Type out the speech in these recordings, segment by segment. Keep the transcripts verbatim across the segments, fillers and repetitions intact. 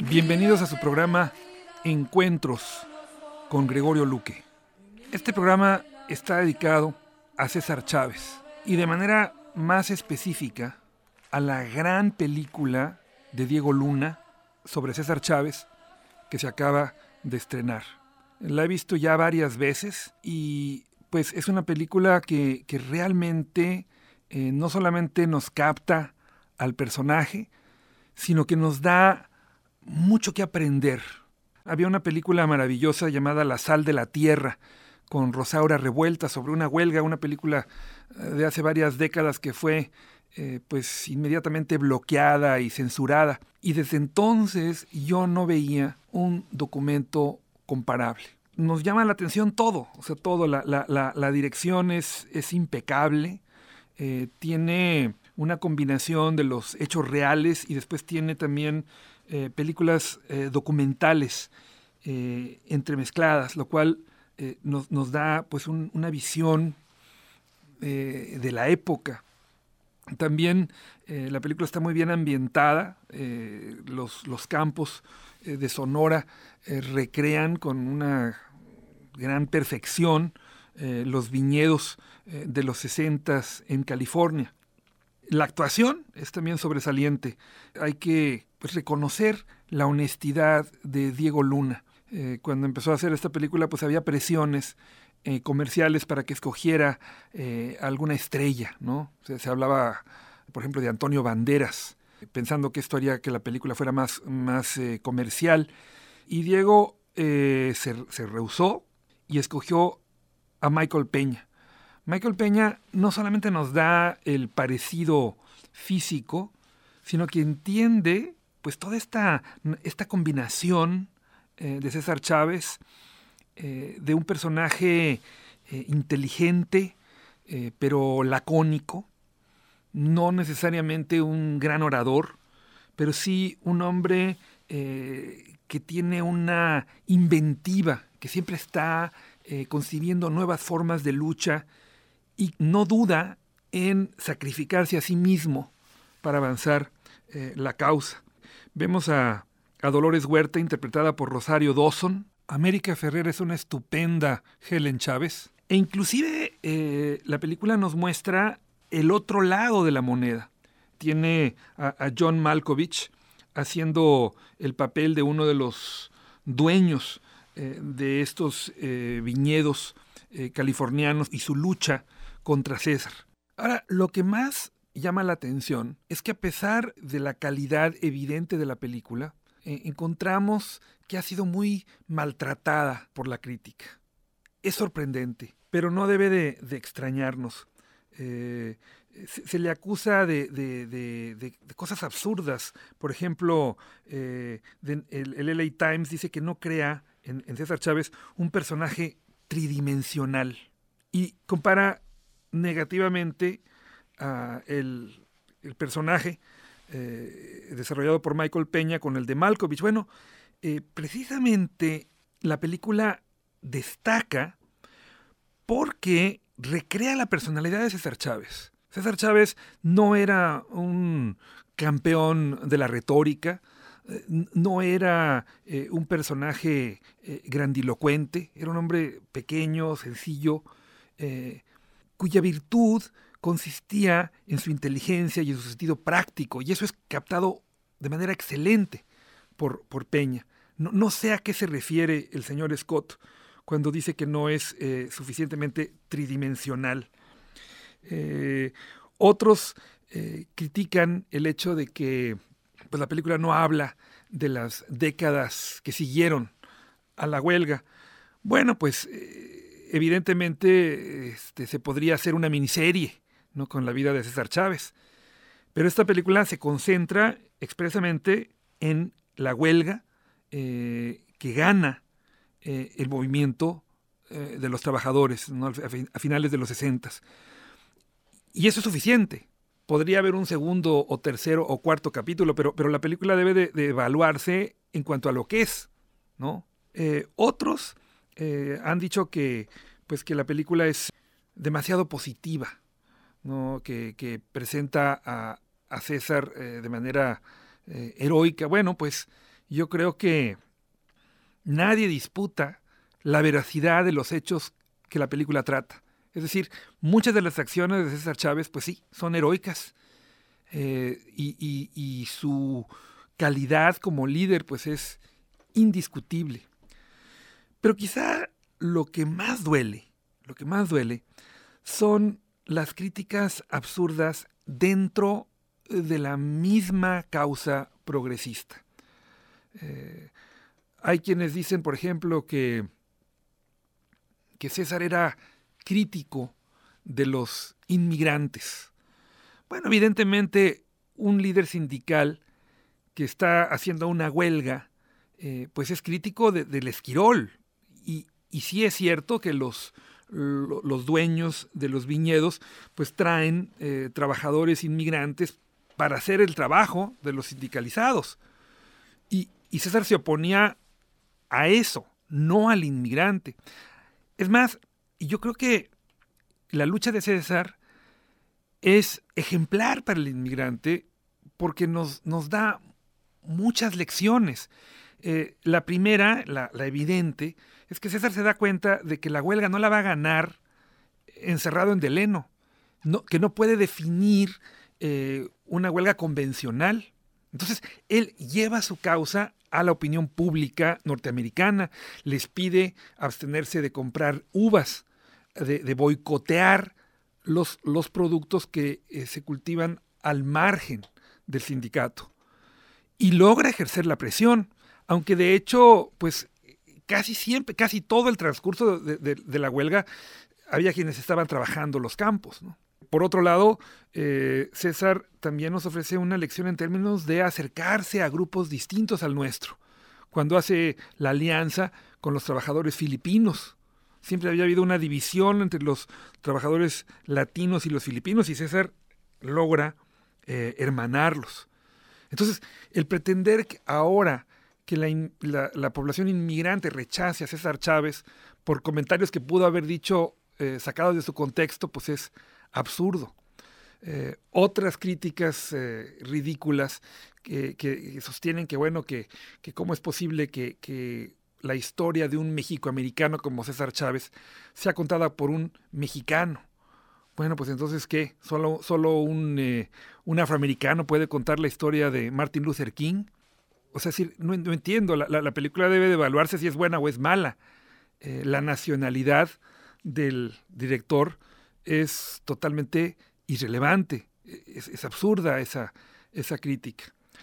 Bienvenidos a su programa Encuentros con Gregorio Luque. Este programa está dedicado a César Chávez y de manera más específica a la gran película de Diego Luna sobre César Chávez que se acaba de estrenar. La he visto ya varias veces y pues es una película que, que realmente eh, no solamente nos capta al personaje, sino que nos da mucho que aprender. Había una película maravillosa llamada La sal de la tierra, con Rosaura Revuelta, sobre una huelga, una película de hace varias décadas que fue eh, pues inmediatamente bloqueada y censurada. Y desde entonces yo no veía un documento comparable. Nos llama la atención todo, o sea, todo. La, la, la, la dirección es, es impecable, eh, tiene una combinación de los hechos reales y después tiene también eh, películas eh, documentales eh, entremezcladas, lo cual eh, nos, nos da pues un, una visión eh, de la época. También eh, la película está muy bien ambientada, eh, los, los campos eh, de Sonora eh, recrean con una gran perfección eh, los viñedos eh, de los sesentas en California. La actuación es también sobresaliente. Hay que pues, reconocer la honestidad de Diego Luna. Eh, cuando empezó a hacer esta película, pues había presiones eh, comerciales para que escogiera eh, alguna estrella, ¿no? Se, se hablaba, por ejemplo, de Antonio Banderas, pensando que esto haría que la película fuera más, más eh, comercial. Y Diego eh, se, se rehusó y escogió a Michael Peña. Michael Peña no solamente nos da el parecido físico, sino que entiende pues toda esta, esta combinación eh, de César Chávez, eh, de un personaje eh, inteligente, eh, pero lacónico, no necesariamente un gran orador, pero sí un hombre eh, que tiene una inventiva, que siempre está eh, concibiendo nuevas formas de lucha y no duda en sacrificarse a sí mismo para avanzar eh, la causa. Vemos a, a Dolores Huerta, interpretada por Rosario Dawson. América Ferrer es una estupenda Helen Chávez. E inclusive eh, la película nos muestra el otro lado de la moneda. Tiene a, a John Malkovich haciendo el papel de uno de los dueños eh, de estos eh, viñedos eh, californianos y su lucha contra César. Ahora, lo que más llama la atención es que a pesar de la calidad evidente de la película, eh, encontramos que ha sido muy maltratada por la crítica. Es sorprendente, pero no debe de, de extrañarnos. Eh, se, se le acusa de, de, de, de, de cosas absurdas. Por ejemplo, eh, de, el, el L A Times dice que no crea en, en César Chávez un personaje tridimensional y compara negativamente uh, el, el personaje eh, desarrollado por Michael Peña con el de Malkovich. Bueno, eh, precisamente la película destaca porque recrea la personalidad de César Chávez. César Chávez no era un campeón de la retórica, eh, no era eh, un personaje eh, grandilocuente, era un hombre pequeño, sencillo, eh, cuya virtud consistía en su inteligencia y en su sentido práctico, y eso es captado de manera excelente por, por Peña. No, no sé a qué se refiere el señor Scott cuando dice que no es eh, suficientemente tridimensional. Eh, otros eh, critican el hecho de que pues, la película no habla de las décadas que siguieron a la huelga. Bueno, pues eh, evidentemente este, se podría hacer una miniserie, ¿no?, con la vida de César Chávez. Pero esta película se concentra expresamente en la huelga eh, que gana eh, el movimiento eh, de los trabajadores, ¿no?, a finales de los sesentas. Y eso es suficiente. Podría haber un segundo o tercero o cuarto capítulo, pero, pero la película debe de, de evaluarse en cuanto a lo que es, ¿no? Eh, otros eh, han dicho que, pues, que la película es demasiado positiva, ¿no?, que, que presenta a, a César eh, de manera eh, heroica. Bueno, pues yo creo que nadie disputa la veracidad de los hechos que la película trata. Es decir, muchas de las acciones de César Chávez, pues sí, son heroicas. Eh, y, y, y su calidad como líder, pues es indiscutible. Pero quizá lo que más duele, lo que más duele, son las críticas absurdas dentro de la misma causa progresista. Eh, hay quienes dicen, por ejemplo, que, que César era crítico de los inmigrantes. Bueno, evidentemente, un líder sindical que está haciendo una huelga, eh, pues es crítico de, del esquirol. Y, y sí es cierto que los, los dueños de los viñedos pues traen eh, trabajadores inmigrantes para hacer el trabajo de los sindicalizados. Y, y César se oponía a eso, no al inmigrante. Es más, yo creo que la lucha de César es ejemplar para el inmigrante porque nos, nos da muchas lecciones. Eh, la primera, la, la evidente, es que César se da cuenta de que la huelga no la va a ganar encerrado en Deleno, no, que no puede definir eh, una huelga convencional. Entonces, él lleva su causa a la opinión pública norteamericana, les pide abstenerse de comprar uvas, de, de boicotear los, los productos que eh, se cultivan al margen del sindicato. Y logra ejercer la presión, aunque de hecho, pues casi siempre, casi todo el transcurso de, de, de la huelga, había quienes estaban trabajando los campos, ¿no? Por otro lado, eh, César también nos ofrece una lección en términos de acercarse a grupos distintos al nuestro. Cuando hace la alianza con los trabajadores filipinos, siempre había habido una división entre los trabajadores latinos y los filipinos, y César logra eh, hermanarlos. Entonces, el pretender que ahora que la, in, la, la población inmigrante rechace a César Chávez por comentarios que pudo haber dicho eh, sacados de su contexto, pues es absurdo. Eh, otras críticas eh, ridículas que, que sostienen que, bueno, que, que cómo es posible que, que la historia de un mexicoamericano como César Chávez sea contada por un mexicano. Bueno, pues entonces, ¿qué? ¿Solo, solo un, eh, un afroamericano puede contar la historia de Martin Luther King? O sea, sí, no, no entiendo, la, la, la película debe de evaluarse si es buena o es mala. Eh, la nacionalidad del director es totalmente irrelevante, es, es absurda esa, esa crítica.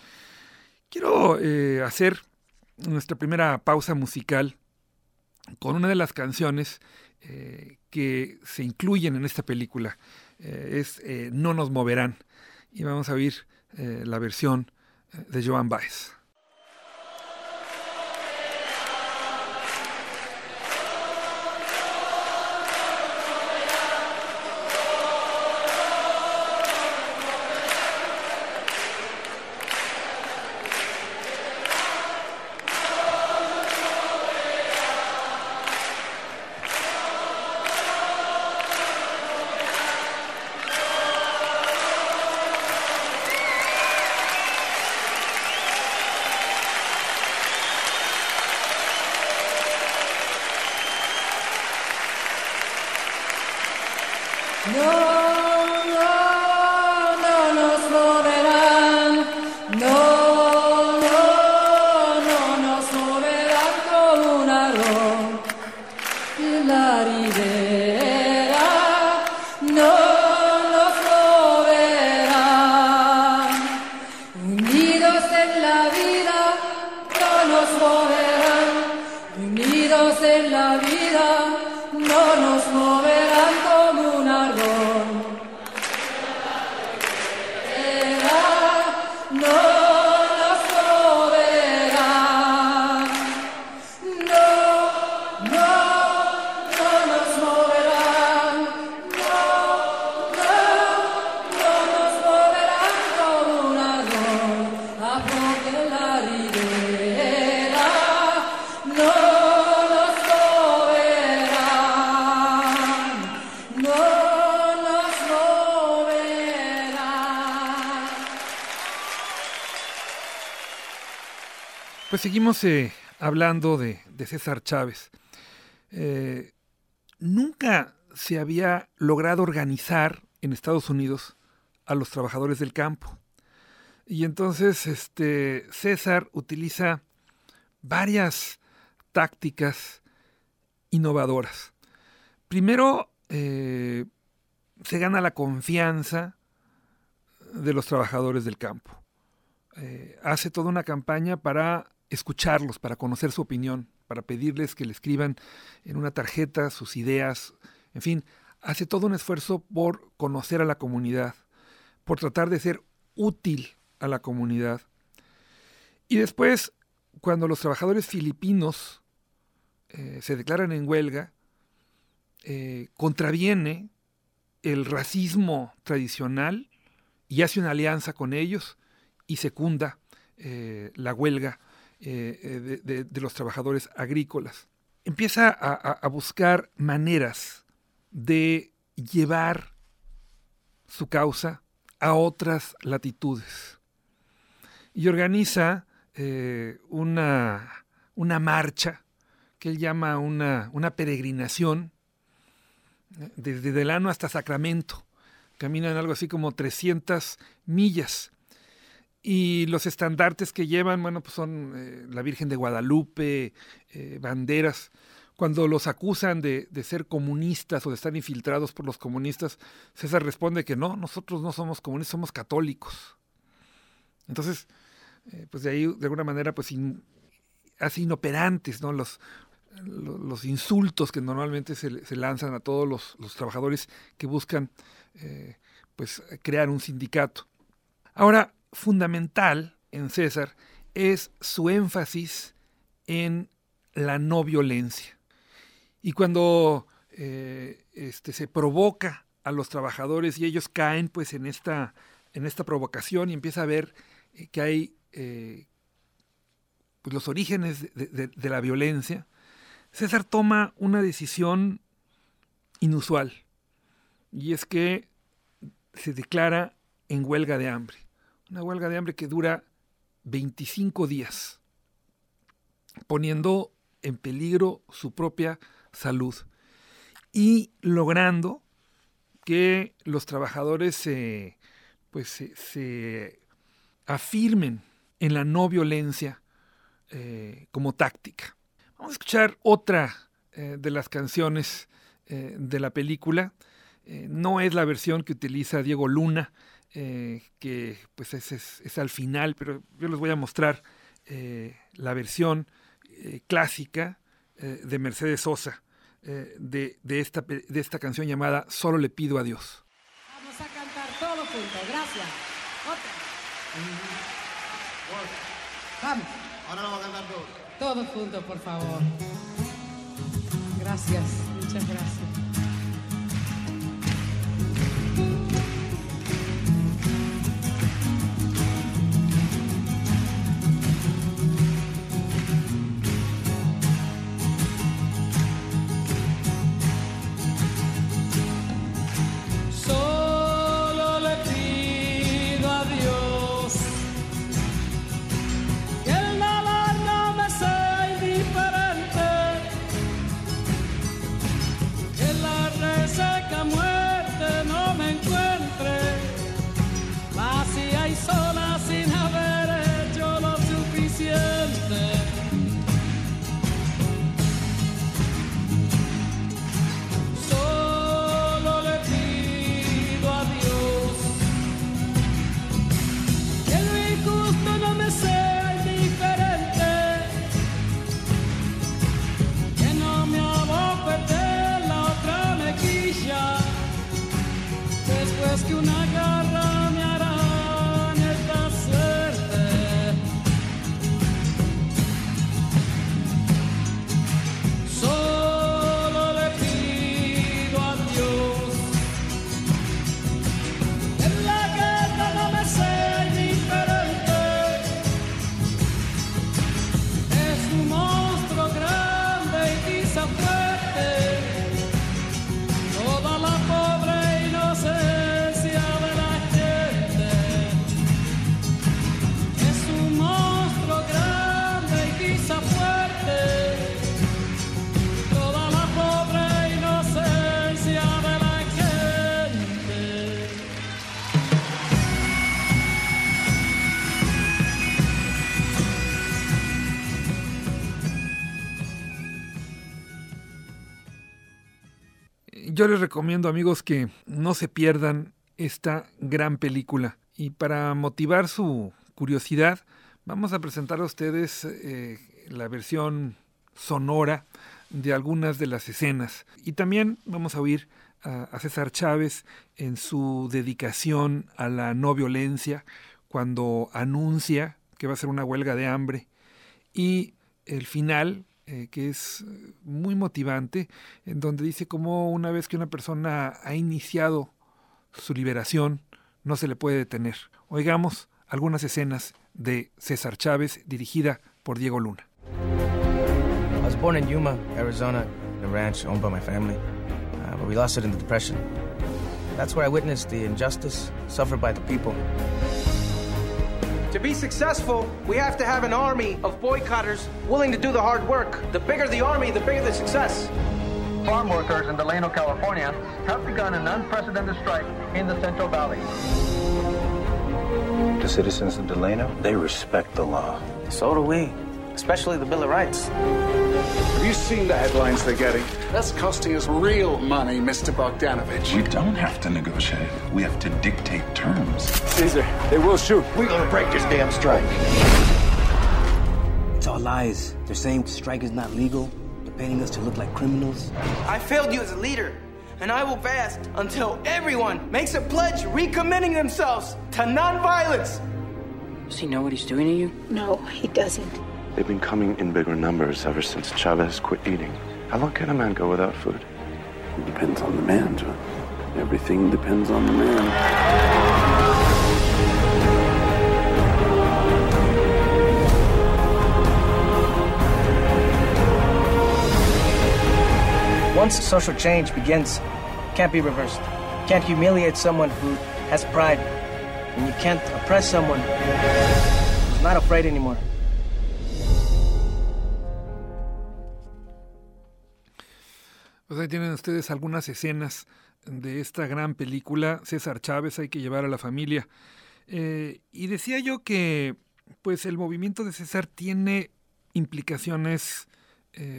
Quiero eh, hacer nuestra primera pausa musical con una de las canciones eh, que se incluyen en esta película. Eh, es eh, No nos moverán, y vamos a oír eh, la versión de Joan Baez. Pues seguimos eh, hablando de, de César Chávez. Eh, nunca se había logrado organizar en Estados Unidos a los trabajadores del campo. Y entonces este, César utiliza varias tácticas innovadoras. Primero, eh, se gana la confianza de los trabajadores del campo. Eh, hace toda una campaña para escucharlos, para conocer su opinión, para pedirles que le escriban en una tarjeta sus ideas, en fin, hace todo un esfuerzo por conocer a la comunidad, por tratar de ser útil a la comunidad. Y después, cuando los trabajadores filipinos eh, se declaran en huelga, eh, contraviene el racismo tradicional y hace una alianza con ellos y secunda eh, la huelga eh, de, de, de los trabajadores agrícolas. Empieza a, a, a buscar maneras de llevar su causa a otras latitudes y organiza eh, una, una marcha que él llama una, una peregrinación desde Delano hasta Sacramento. Caminan algo así como trescientas millas. Y los estandartes que llevan, bueno, pues son eh, la Virgen de Guadalupe, eh, banderas. Cuando los acusan de, de ser comunistas o de estar infiltrados por los comunistas, César responde que no, nosotros no somos comunistas, somos católicos. Entonces, eh, pues de ahí, de alguna manera, pues in, hace inoperantes, ¿no? los, los, los insultos que normalmente se, se lanzan a todos los, los trabajadores que buscan eh, pues, crear un sindicato. Ahora, fundamental en César es su énfasis en la no violencia. Y cuando eh, este, se provoca a los trabajadores y ellos caen pues en esta, en esta provocación y empieza a ver eh, que hay eh, pues, los orígenes de, de, de la violencia, César toma una decisión inusual y es que se declara en huelga de hambre. Una huelga de hambre que dura veinticinco días, poniendo en peligro su propia salud y logrando que los trabajadores se, pues, se, se afirmen en la no violencia eh, como táctica. Vamos a escuchar otra eh, de las canciones eh, de la película. Eh, no es la versión que utiliza Diego Luna, Eh, que pues es, es, es al final, pero yo les voy a mostrar eh, la versión eh, clásica eh, de Mercedes Sosa eh, de, de, esta, de esta canción llamada Solo le pido a Dios. Vamos a cantar todos juntos, gracias. Otra. Vamos. Ahora lo vamos a cantar todos. Todos juntos, por favor. Gracias, muchas gracias. Que yo les recomiendo, amigos, que no se pierdan esta gran película. Y para motivar su curiosidad, vamos a presentar a ustedes eh, la versión sonora de algunas de las escenas. Y también vamos a oír a, a César Chávez en su dedicación a la no violencia, cuando anuncia que va a ser una huelga de hambre. Y el final, eh, que es muy motivante, en donde dice cómo una vez que una persona ha iniciado su liberación, no se le puede detener. Oigamos algunas escenas de César Chávez, dirigida por Diego Luna. I was born in Yuma, Arizona, in a ranch owned by my family, uh, but we lost it in the Depression. That's where I witnessed the injustice suffered by the people. To be successful, we have to have an army of boycotters willing to do the hard work. The bigger the army, the bigger the success. Farm workers in Delano, California have begun an unprecedented strike in the Central Valley. The citizens of Delano, they respect the law. So do we, especially the Bill of Rights. Have you seen the headlines they're getting? That's costing us real money, Mister Bogdanovich. We don't have to negotiate. We have to dictate terms. Caesar, they will shoot. We're gonna break this damn strike. It's all lies. They're saying the strike is not legal. They're painting us to look like criminals. I failed you as a leader, and I will fast until everyone makes a pledge recommitting themselves to nonviolence. Does he know what he's doing to you? No, he doesn't. They've been coming in bigger numbers ever since Chavez quit eating. How long can a man go without food? It depends on the man, John. Everything depends on the man. Once social change begins, it can't be reversed. You can't humiliate someone who has pride. And you can't oppress someone who's not afraid anymore. Pues ahí tienen ustedes algunas escenas de esta gran película, César Chávez, Hay que llevar a la familia. Eh, y decía yo que pues el movimiento de César tiene implicaciones eh,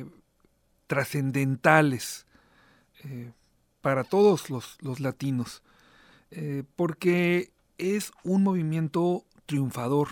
trascendentales eh, para todos los, los latinos, eh, porque es un movimiento triunfador.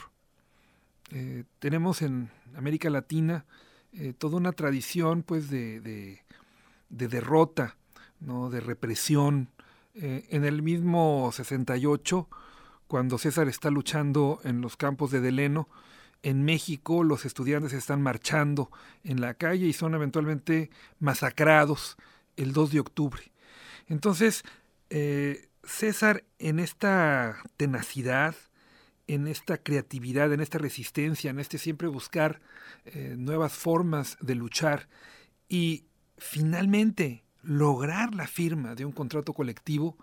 Eh, tenemos en América Latina eh, toda una tradición pues de... de de derrota, ¿no? De represión. Eh, en el mismo sesenta y ocho, cuando César está luchando en los campos de Delano, en México los estudiantes están marchando en la calle y son eventualmente masacrados el dos de octubre. Entonces, eh, César, en esta tenacidad, en esta creatividad, en esta resistencia, en este siempre buscar eh, nuevas formas de luchar y finalmente lograr la firma de un contrato colectivo,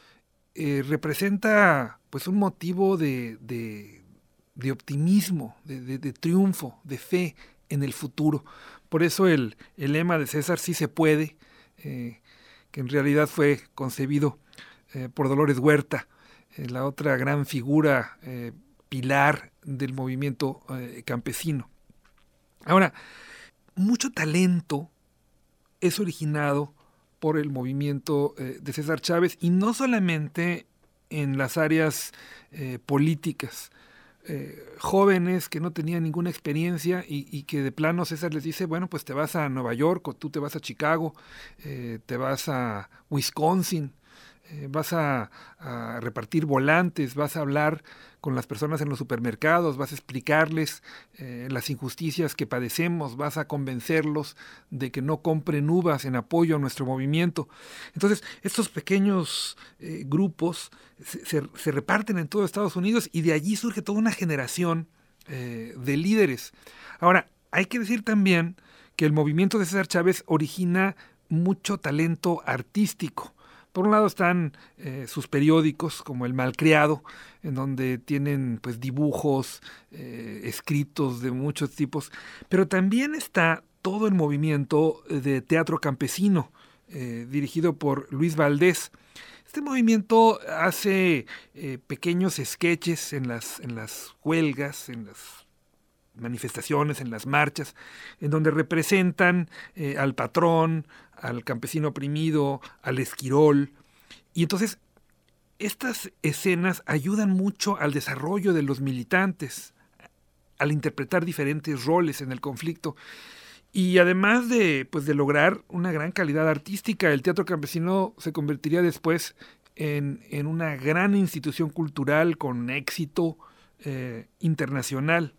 eh, representa pues un motivo de, de, de optimismo, de, de, de triunfo, de fe en el futuro. Por eso el, el lema de César, sí se puede, eh, que en realidad fue concebido eh, por Dolores Huerta, eh, la otra gran figura eh, pilar del movimiento eh, campesino. Ahora, mucho talento es originado por el movimiento eh, de César Chávez, y no solamente en las áreas eh, políticas. Eh, jóvenes que no tenían ninguna experiencia y, y que de plano César les dice, bueno, pues te vas a Nueva York, o tú te vas a Chicago, eh, te vas a Wisconsin, eh, vas a, a repartir volantes, vas a hablar con las personas en los supermercados, vas a explicarles eh, las injusticias que padecemos, vas a convencerlos de que no compren uvas en apoyo a nuestro movimiento. Entonces, estos pequeños eh, grupos se, se, se reparten en todo Estados Unidos, y de allí surge toda una generación eh, de líderes. Ahora, hay que decir también que el movimiento de César Chávez origina mucho talento artístico. Por un lado están eh, sus periódicos, como El Malcriado, en donde tienen pues dibujos, eh, escritos de muchos tipos, pero también está todo el movimiento de teatro campesino, eh, dirigido por Luis Valdés. Este movimiento hace eh, pequeños sketches en las, en las huelgas, en las manifestaciones, en las marchas, en donde representan eh, al patrón, al campesino oprimido, al esquirol. Y entonces estas escenas ayudan mucho al desarrollo de los militantes, al interpretar diferentes roles en el conflicto. Y además de, pues, de lograr una gran calidad artística, el teatro campesino se convertiría después en, en una gran institución cultural con éxito eh, internacional.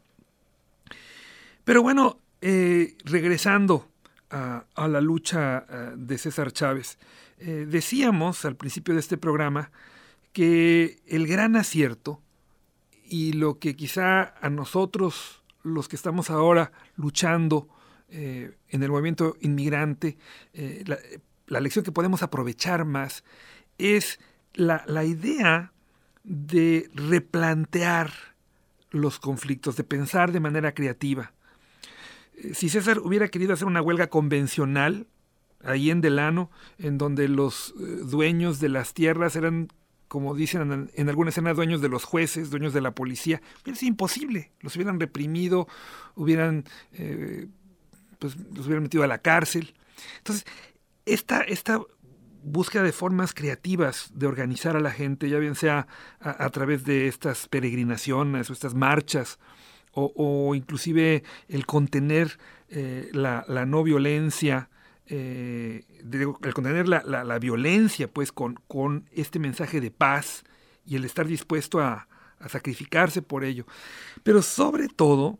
Pero bueno, eh, regresando a, a la lucha uh, de César Chávez, eh, decíamos al principio de este programa que el gran acierto y lo que quizá a nosotros, los que estamos ahora luchando eh, en el movimiento inmigrante, eh, la, la lección que podemos aprovechar más es la, la idea de replantear los conflictos, de pensar de manera creativa. Si César hubiera querido hacer una huelga convencional, ahí en Delano, en donde los eh, dueños de las tierras eran, como dicen en, en alguna escena, dueños de los jueces, dueños de la policía, hubiera sido imposible. Los hubieran reprimido, hubieran, eh, pues, los hubieran metido a la cárcel. Entonces, esta, esta búsqueda de formas creativas de organizar a la gente, ya bien sea a, a través de estas peregrinaciones o estas marchas, O, o inclusive el contener eh, la, la no violencia, eh, de, el contener la, la, la violencia pues con, con este mensaje de paz y el estar dispuesto a, a sacrificarse por ello. Pero sobre todo,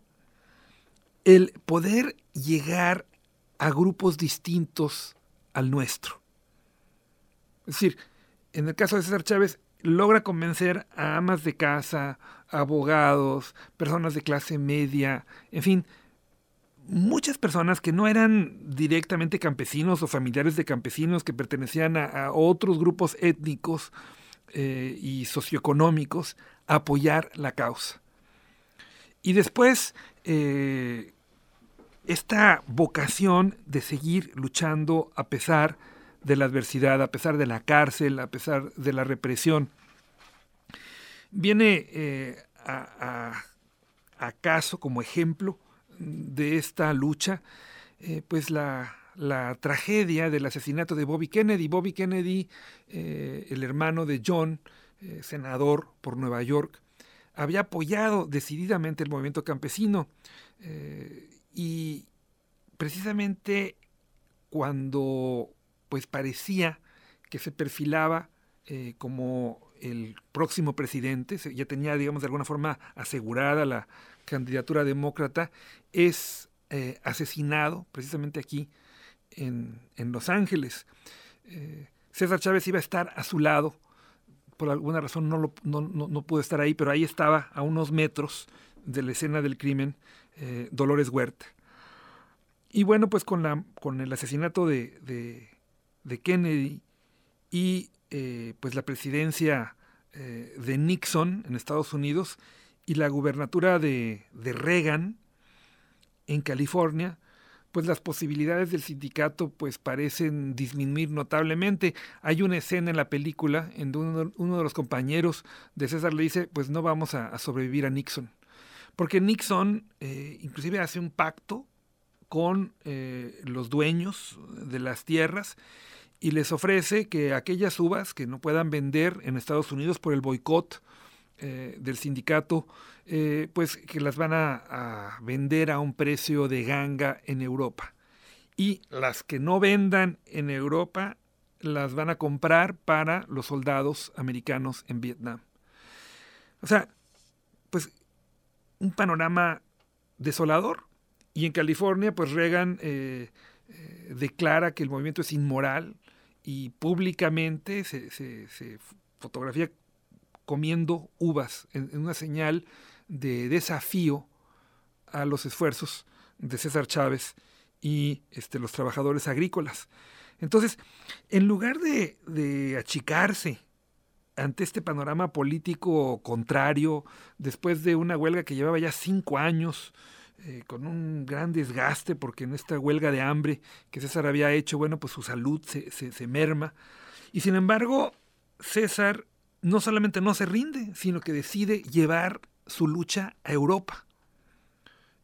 el poder llegar a grupos distintos al nuestro. Es decir, en el caso de César Chávez, logra convencer a amas de casa, abogados, personas de clase media, en fin, muchas personas que no eran directamente campesinos o familiares de campesinos, que pertenecían a, a otros grupos étnicos eh, y socioeconómicos, a apoyar la causa. Y después, eh, esta vocación de seguir luchando a pesar de la adversidad, a pesar de la cárcel, a pesar de la represión, viene eh, a, a, a caso como ejemplo de esta lucha, eh, pues la, la tragedia del asesinato de Bobby Kennedy. Bobby Kennedy, eh, el hermano de John, eh, senador por Nueva York, había apoyado decididamente el movimiento campesino eh, y precisamente cuando pues parecía que se perfilaba eh, como el próximo presidente, ya tenía, digamos, de alguna forma asegurada la candidatura demócrata, es eh, asesinado precisamente aquí en, en Los Ángeles. Eh, César Chávez iba a estar a su lado, por alguna razón no, lo, no, no, no pudo estar ahí, pero ahí estaba a unos metros de la escena del crimen eh, Dolores Huerta. Y bueno, pues con, la, con el asesinato de, de de Kennedy y eh, pues la presidencia eh, de Nixon en Estados Unidos y la gubernatura de, de Reagan en California, pues las posibilidades del sindicato pues parecen disminuir notablemente. Hay una escena en la película en donde uno, uno de los compañeros de César le dice, pues no vamos a, a sobrevivir a Nixon, porque Nixon eh, inclusive hace un pacto con eh, los dueños de las tierras y les ofrece que aquellas uvas que no puedan vender en Estados Unidos por el boicot eh, del sindicato, eh, pues que las van a, a vender a un precio de ganga en Europa. Y las que no vendan en Europa las van a comprar para los soldados americanos en Vietnam. O sea, pues un panorama desolador. Y en California, pues Reagan eh, eh, declara que el movimiento es inmoral y públicamente se, se, se fotografía comiendo uvas en, en una señal de desafío a los esfuerzos de César Chávez y este, los trabajadores agrícolas. Entonces, en lugar de, de achicarse ante este panorama político contrario, después de una huelga que llevaba ya cinco años, Eh, con un gran desgaste, porque en esta huelga de hambre que César había hecho, bueno, pues su salud se, se, se merma. Y sin embargo, César no solamente no se rinde, sino que decide llevar su lucha a Europa.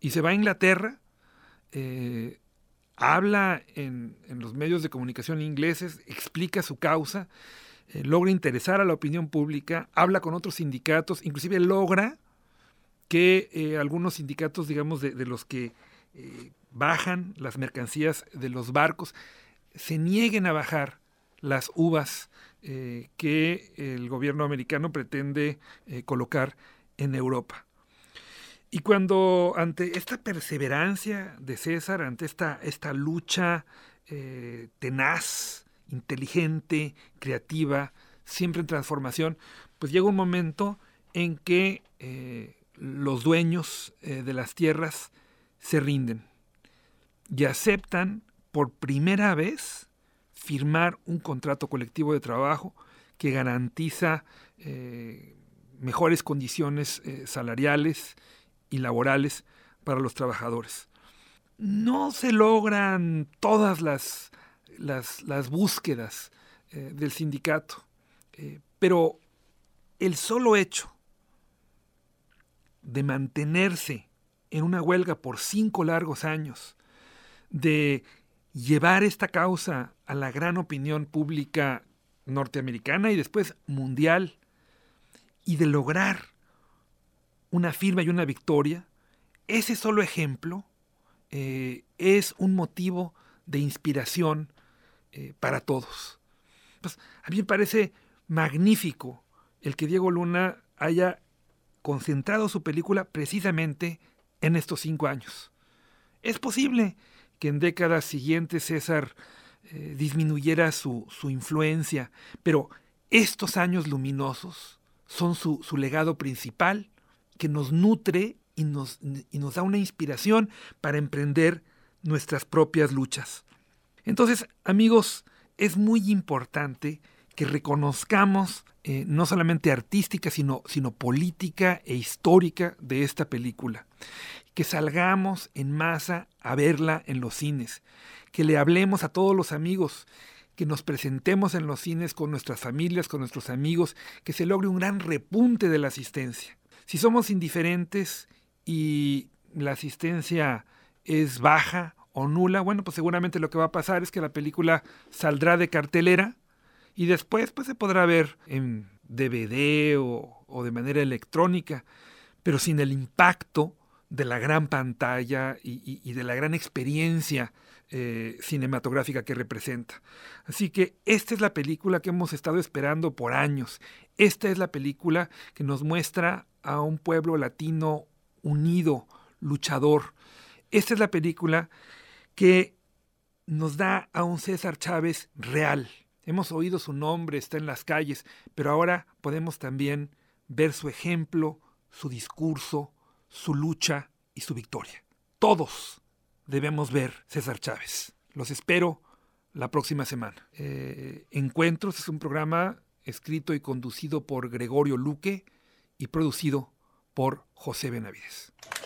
y se va a Inglaterra, eh, habla en, en los medios de comunicación ingleses, explica su causa, eh, logra interesar a la opinión pública, habla con otros sindicatos, inclusive logra que eh, algunos sindicatos, digamos, de, de los que eh, bajan las mercancías de los barcos, se nieguen a bajar las uvas eh, que el gobierno americano pretende eh, colocar en Europa. Y cuando ante esta perseverancia de César, ante esta, esta lucha eh, tenaz, inteligente, creativa, siempre en transformación, pues llega un momento en que eh, los dueños eh, de las tierras se rinden y aceptan por primera vez firmar un contrato colectivo de trabajo que garantiza eh, mejores condiciones eh, salariales y laborales para los trabajadores. No se logran todas las, las, las búsquedas eh, del sindicato, eh, pero el solo hecho de mantenerse en una huelga por cinco largos años, de llevar esta causa a la gran opinión pública norteamericana y después mundial, y de lograr una firma y una victoria, ese solo ejemplo eh, es un motivo de inspiración eh, para todos. Pues, a mí me parece magnífico el que Diego Luna haya concentrado su película precisamente en estos cinco años. Es posible que en décadas siguientes César eh, disminuyera su, su influencia, pero estos años luminosos son su, su legado principal, que nos nutre y nos, y nos da una inspiración para emprender nuestras propias luchas. Entonces, amigos, es muy importante que reconozcamos eh, no solamente artística, sino, sino política e histórica de esta película. Que salgamos en masa a verla en los cines, que le hablemos a todos los amigos, que nos presentemos en los cines con nuestras familias, con nuestros amigos, que se logre un gran repunte de la asistencia. Si somos indiferentes y la asistencia es baja o nula, bueno, pues seguramente lo que va a pasar es que la película saldrá de cartelera y después pues se podrá ver en D V D o, o de manera electrónica, pero sin el impacto de la gran pantalla y, y, y de la gran experiencia eh, cinematográfica que representa. Así que esta es la película que hemos estado esperando por años. Esta es la película que nos muestra a un pueblo latino unido, luchador. Esta es la película que nos da a un César Chávez real. Hemos oído su nombre, está en las calles, pero ahora podemos también ver su ejemplo, su discurso, su lucha y su victoria. Todos debemos ver César Chávez. Los espero la próxima semana. Eh, Encuentros es un programa escrito y conducido por Gregorio Luque y producido por José Benavides.